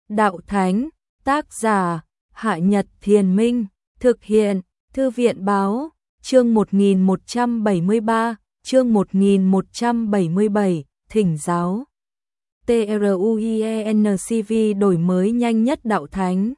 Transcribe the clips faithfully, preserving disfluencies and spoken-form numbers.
Đạo Thánh, tác giả, Hạ Nhật Thiền Minh, thực hiện, Thư viện Báo, chương một nghìn một trăm bảy mươi ba, chương một nghìn một trăm bảy mươi bảy, Thỉnh giáo. TRUIENCV đổi mới nhanh nhất Đạo Thánh.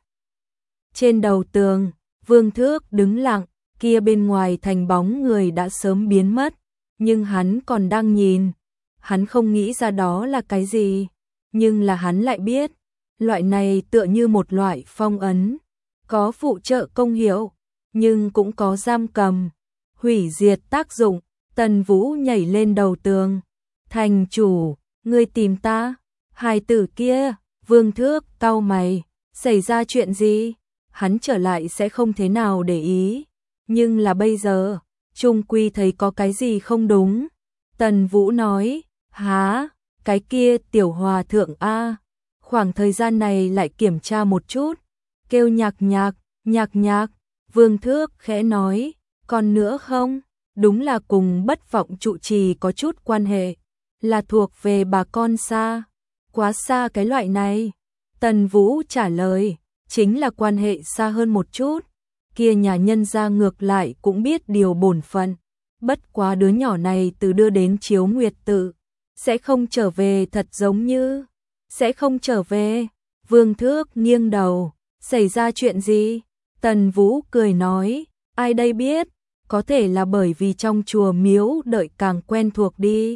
Trên đầu tường, Vương Thước đứng lặng, kia bên ngoài thành bóng người đã sớm biến mất, nhưng hắn còn đang nhìn. Hắn không nghĩ ra đó là cái gì, nhưng là hắn lại biết, loại này tựa như một loại phong ấn, có phụ trợ công hiệu, nhưng cũng có giam cầm, hủy diệt tác dụng. Tần Vũ nhảy lên đầu tường. Thành chủ, ngươi tìm ta? Hài tử kia, Vương Thước cau mày, xảy ra chuyện gì? Hắn trở lại sẽ không thế nào để ý, nhưng là bây giờ, chung quy thấy có cái gì không đúng. Tần Vũ nói, há, cái kia tiểu hòa thượng a, khoảng thời gian này lại kiểm tra một chút, kêu nhạc nhạc, nhạc nhạc. Vương Thước khẽ nói, còn nữa không? Đúng là cùng Bất Vọng trụ trì có chút quan hệ, là thuộc về bà con xa, quá xa cái loại này. Tần Vũ trả lời, chính là quan hệ xa hơn một chút, kia nhà nhân gia ngược lại cũng biết điều bổn phận, bất quá đứa nhỏ này từ đưa đến Chiếu Nguyệt Tự, sẽ không trở về thật giống như, sẽ không trở về. Vương Thước nghiêng đầu, xảy ra chuyện gì? Tần Vũ cười nói, ai đây biết, có thể là bởi vì trong chùa miếu đợi càng quen thuộc đi.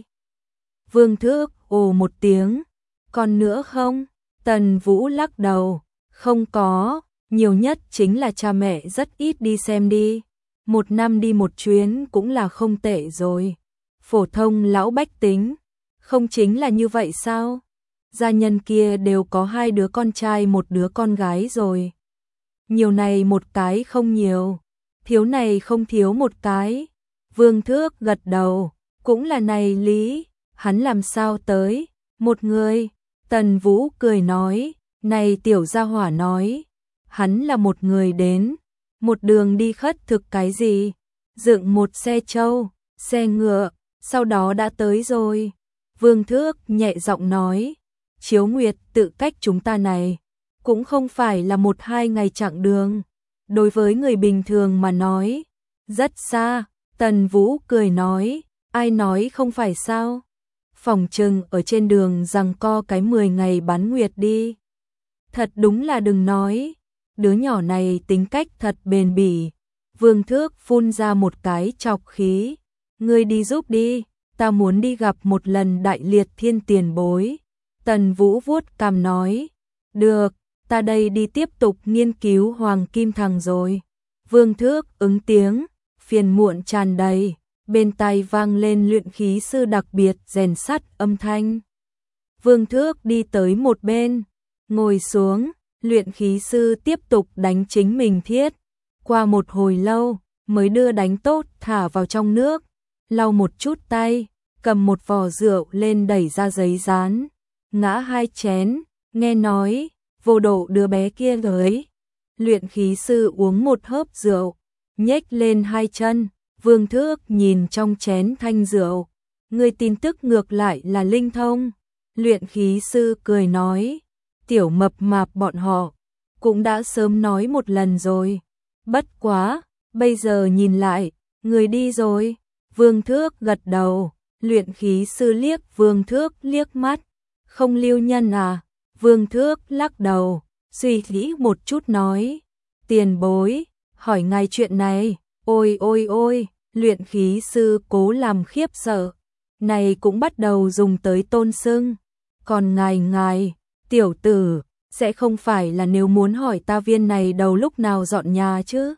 Vương Thước ồ một tiếng, còn nữa không? Tần Vũ lắc đầu, không có, nhiều nhất chính là cha mẹ rất ít đi xem đi. Một năm đi một chuyến cũng là không tệ rồi. Phổ thông lão bách tính, không chính là như vậy sao? Gia nhân kia đều có hai đứa con trai một đứa con gái rồi. Nhiều này một cái không nhiều, thiếu này không thiếu một cái. Vương Thước gật đầu, cũng là này lý, hắn làm sao tới? Một người. Tần Vũ cười nói, này tiểu gia hỏa nói, hắn là một người đến, một đường đi khất thực cái gì, dựng một xe trâu, xe ngựa, sau đó đã tới rồi. Vương Thước nhẹ giọng nói, Chiếu Nguyệt Tự cách chúng ta này, cũng không phải là một hai ngày chặng đường, đối với người bình thường mà nói, rất xa. Tần Vũ cười nói, ai nói không phải sao? Phòng trừng ở trên đường giằng co cái mười ngày bán nguyệt đi. Thật đúng là đừng nói, đứa nhỏ này tính cách thật bền bỉ. Vương Thước phun ra một cái trọc khí, ngươi đi giúp đi, ta muốn đi gặp một lần Đại Liệt Thiên tiền bối. Tần Vũ vuốt cằm nói, được, ta đây đi tiếp tục nghiên cứu Hoàng Kim Thằng rồi. Vương Thước ứng tiếng, phiền muộn tràn đầy, bên tai vang lên luyện khí sư đặc biệt rèn sắt âm thanh. Vương Thước đi tới một bên, ngồi xuống, luyện khí sư tiếp tục đánh chính mình thiết. Qua một hồi lâu, mới đưa đánh tốt thả vào trong nước, lau một chút tay, cầm một vò rượu lên đẩy ra giấy dán, ngã hai chén, nghe nói, vô độ đứa bé kia tới. Luyện khí sư uống một hớp rượu, nhếch lên hai chân. Vương Thước nhìn trong chén thanh rượu, người tin tức ngược lại là linh thông. Luyện khí sư cười nói, tiểu mập mạp bọn họ cũng đã sớm nói một lần rồi, bất quá, bây giờ nhìn lại, người đi rồi. Vương Thước gật đầu, luyện khí sư liếc Vương Thước liếc mắt, không lưu nhân à? Vương Thước lắc đầu, suy nghĩ một chút nói, tiền bối, hỏi ngài chuyện này. Ôi ôi ôi, luyện khí sư cố làm khiếp sợ, này cũng bắt đầu dùng tới tôn xưng. Còn ngài ngài, tiểu tử, sẽ không phải là nếu muốn hỏi ta viên này đầu lúc nào dọn nhà chứ?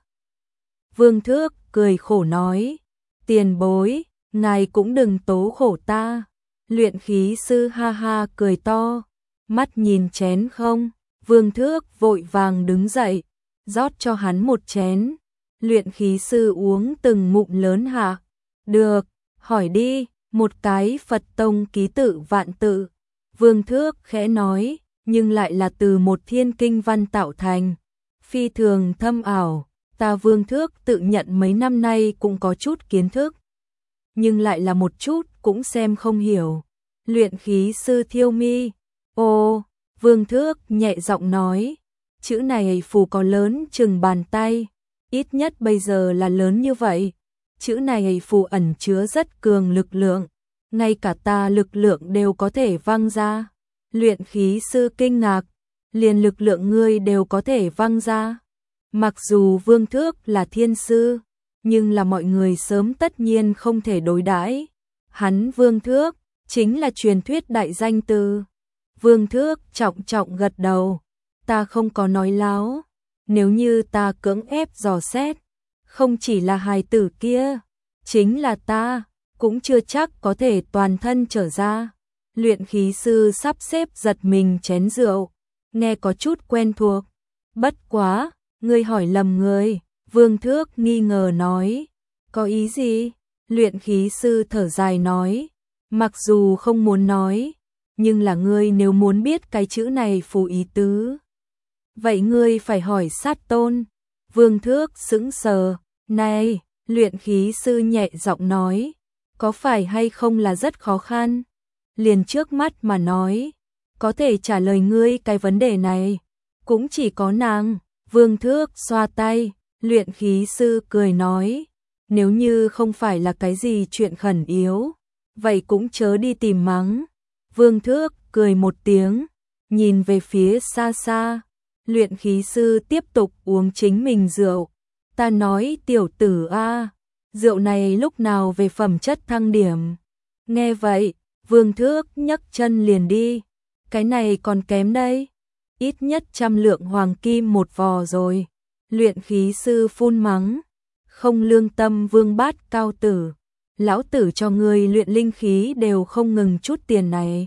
Vương Thước cười khổ nói, tiền bối, ngài cũng đừng tố khổ ta. Luyện khí sư ha ha cười to, mắt nhìn chén không. Vương Thước vội vàng đứng dậy, rót cho hắn một chén. Luyện khí sư uống từng ngụm lớn hạ. Được, hỏi đi, một cái Phật tông ký tự vạn tự. Vương Thước khẽ nói, nhưng lại là từ một thiên kinh văn tạo thành, phi thường thâm ảo. Ta Vương Thước tự nhận mấy năm nay cũng có chút kiến thức, nhưng lại là một chút cũng xem không hiểu. Luyện khí sư thiêu mi, ồ, Vương Thước nhẹ giọng nói, chữ này phù có lớn chừng bàn tay, ít nhất bây giờ là lớn như vậy. Chữ này phù ẩn chứa rất cường lực lượng, ngay cả ta lực lượng đều có thể văng ra. Luyện khí sư kinh ngạc, liền lực lượng ngươi đều có thể văng ra. Mặc dù Vương Thước là thiên sư, nhưng là mọi người sớm tất nhiên không thể đối đãi. Hắn Vương Thước chính là truyền thuyết đại danh từ. Vương Thước trọng trọng gật đầu, ta không có nói láo, nếu như ta cưỡng ép dò xét, không chỉ là hài tử kia, chính là ta, cũng chưa chắc có thể toàn thân trở ra. Luyện khí sư sắp xếp giật mình chén rượu, nghe có chút quen thuộc. Bất quá, ngươi hỏi lầm người, Vương Thước nghi ngờ nói. Có ý gì? Luyện khí sư thở dài nói, mặc dù không muốn nói, nhưng là ngươi nếu muốn biết cái chữ này phù ý tứ, vậy ngươi phải hỏi Sát Tôn. Vương Thước sững sờ, này, luyện khí sư nhẹ giọng nói, có phải hay không là rất khó khăn? Liền trước mắt mà nói, có thể trả lời ngươi cái vấn đề này, cũng chỉ có nàng. Vương Thước xoa tay, luyện khí sư cười nói, nếu như không phải là cái gì chuyện khẩn yếu, vậy cũng chớ đi tìm mắng. Vương Thước cười một tiếng, nhìn về phía xa xa, luyện khí sư tiếp tục uống chính mình rượu. Ta nói tiểu tử a, rượu này lúc nào về phẩm chất thăng điểm. Nghe vậy, Vương Thước nhấc chân liền đi, cái này còn kém đây, ít nhất trăm lượng hoàng kim một vò rồi. Luyện khí sư phun mắng, không lương tâm Vương Bát cao tử, lão tử cho người luyện linh khí đều không ngừng chút tiền này.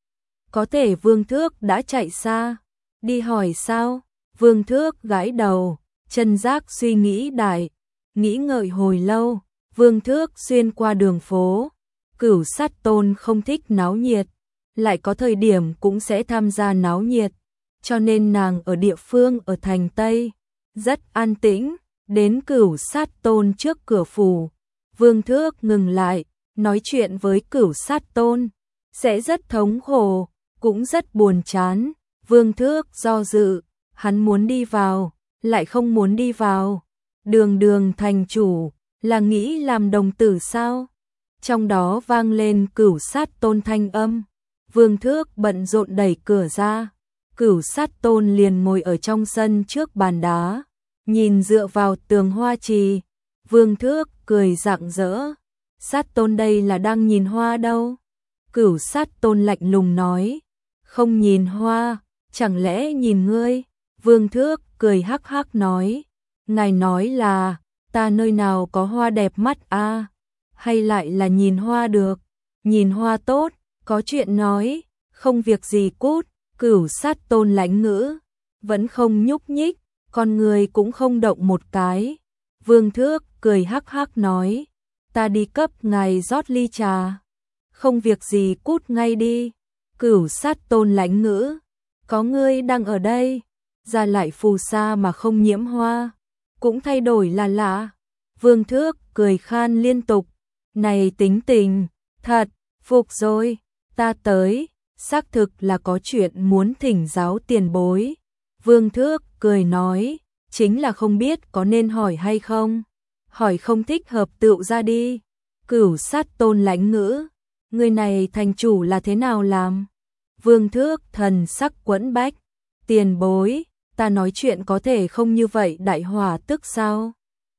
Có thể Vương Thước đã chạy xa, đi hỏi sao? Vương Thước gãi đầu, chân giác suy nghĩ đại, nghĩ ngợi hồi lâu. Vương Thước xuyên qua đường phố, Cửu Sát Tôn không thích náo nhiệt, lại có thời điểm cũng sẽ tham gia náo nhiệt, cho nên nàng ở địa phương ở thành Tây, rất an tĩnh. Đến Cửu Sát Tôn trước cửa phủ, Vương Thước ngừng lại, nói chuyện với Cửu Sát Tôn, sẽ rất thống khổ, cũng rất buồn chán. Vương Thước do dự, hắn muốn đi vào, lại không muốn đi vào. Đường Đường thành chủ, là nghĩ làm đồng tử sao? Trong đó vang lên Cửu Sát Tôn thanh âm. Vương Thước bận rộn đẩy cửa ra, Cửu Sát Tôn liền ngồi ở trong sân trước bàn đá, nhìn dựa vào tường hoa trì. Vương Thước cười rạng rỡ, Sát Tôn đây là đang nhìn hoa đâu? Cửu Sát Tôn lạnh lùng nói, không nhìn hoa, chẳng lẽ nhìn ngươi? Vương Thước cười hắc hắc nói, ngài nói là ta nơi nào có hoa đẹp mắt a, à? Hay lại là nhìn hoa được? Nhìn hoa tốt, có chuyện nói, không việc gì cút. Cửu Sát Tôn lãnh ngữ, vẫn không nhúc nhích, con người cũng không động một cái. Vương Thước cười hắc hắc nói, ta đi cấp ngài rót ly trà. Không việc gì cút ngay đi. Cửu Sát Tôn lãnh ngữ, có ngươi đang ở đây, ra lại phù sa mà không nhiễm hoa, cũng thay đổi là lạ. Vương Thước cười khan liên tục, này tính tình, thật, phục rồi, ta tới, xác thực là có chuyện muốn thỉnh giáo tiền bối. Vương Thước cười nói, chính là không biết có nên hỏi hay không, hỏi không thích hợp tựu ra đi. Cửu Sát Tôn lãnh ngữ, người này thành chủ là thế nào làm? Vương Thước thần sắc quẫn bách, tiền bối, ta nói chuyện có thể không như vậy đại hỏa tức sao?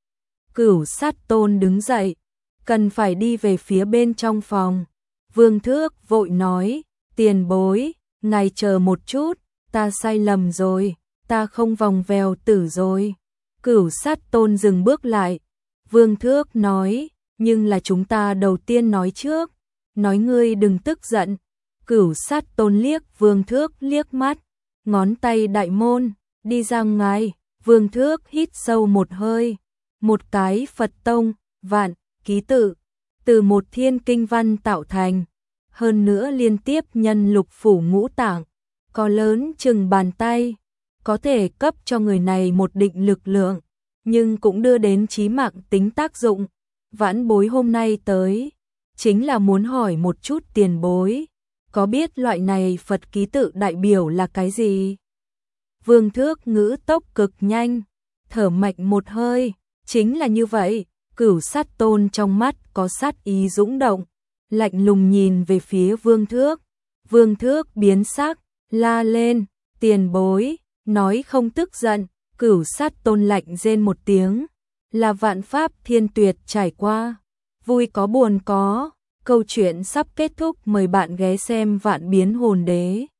Cửu Sát Tôn đứng dậy, cần phải đi về phía bên trong phòng. Vương Thước vội nói, tiền bối, ngài chờ một chút, ta sai lầm rồi, ta không vòng vèo tử rồi. Cửu Sát Tôn dừng bước lại. Vương Thước nói, nhưng là chúng ta đầu tiên nói trước, nói ngươi đừng tức giận. Cửu Sát Tôn liếc Vương Thước liếc mắt, ngón tay đại môn, đi ra ngoài. Vương Thước hít sâu một hơi, một cái Phật tông, vạn, ký tự, từ một thiên kinh văn tạo thành, hơn nữa liên tiếp nhân lục phủ ngũ tạng, có lớn chừng bàn tay, có thể cấp cho người này một định lực lượng, nhưng cũng đưa đến chí mạng tính tác dụng. Vãn bối hôm nay tới, chính là muốn hỏi một chút tiền bối, có biết loại này Phật ký tự đại biểu là cái gì? Vương Thước ngữ tốc cực nhanh, thở mạnh một hơi, chính là như vậy. Cửu Sát Tôn trong mắt có sát ý dũng động, lạnh lùng nhìn về phía Vương Thước. Vương Thước biến sắc, la lên, tiền bối, nói không tức giận. Cửu Sát Tôn lạnh rên một tiếng, là vạn pháp thiên tuyệt trải qua, vui có buồn có, câu chuyện sắp kết thúc, mời bạn ghé xem Vạn Biến Hồn Đế.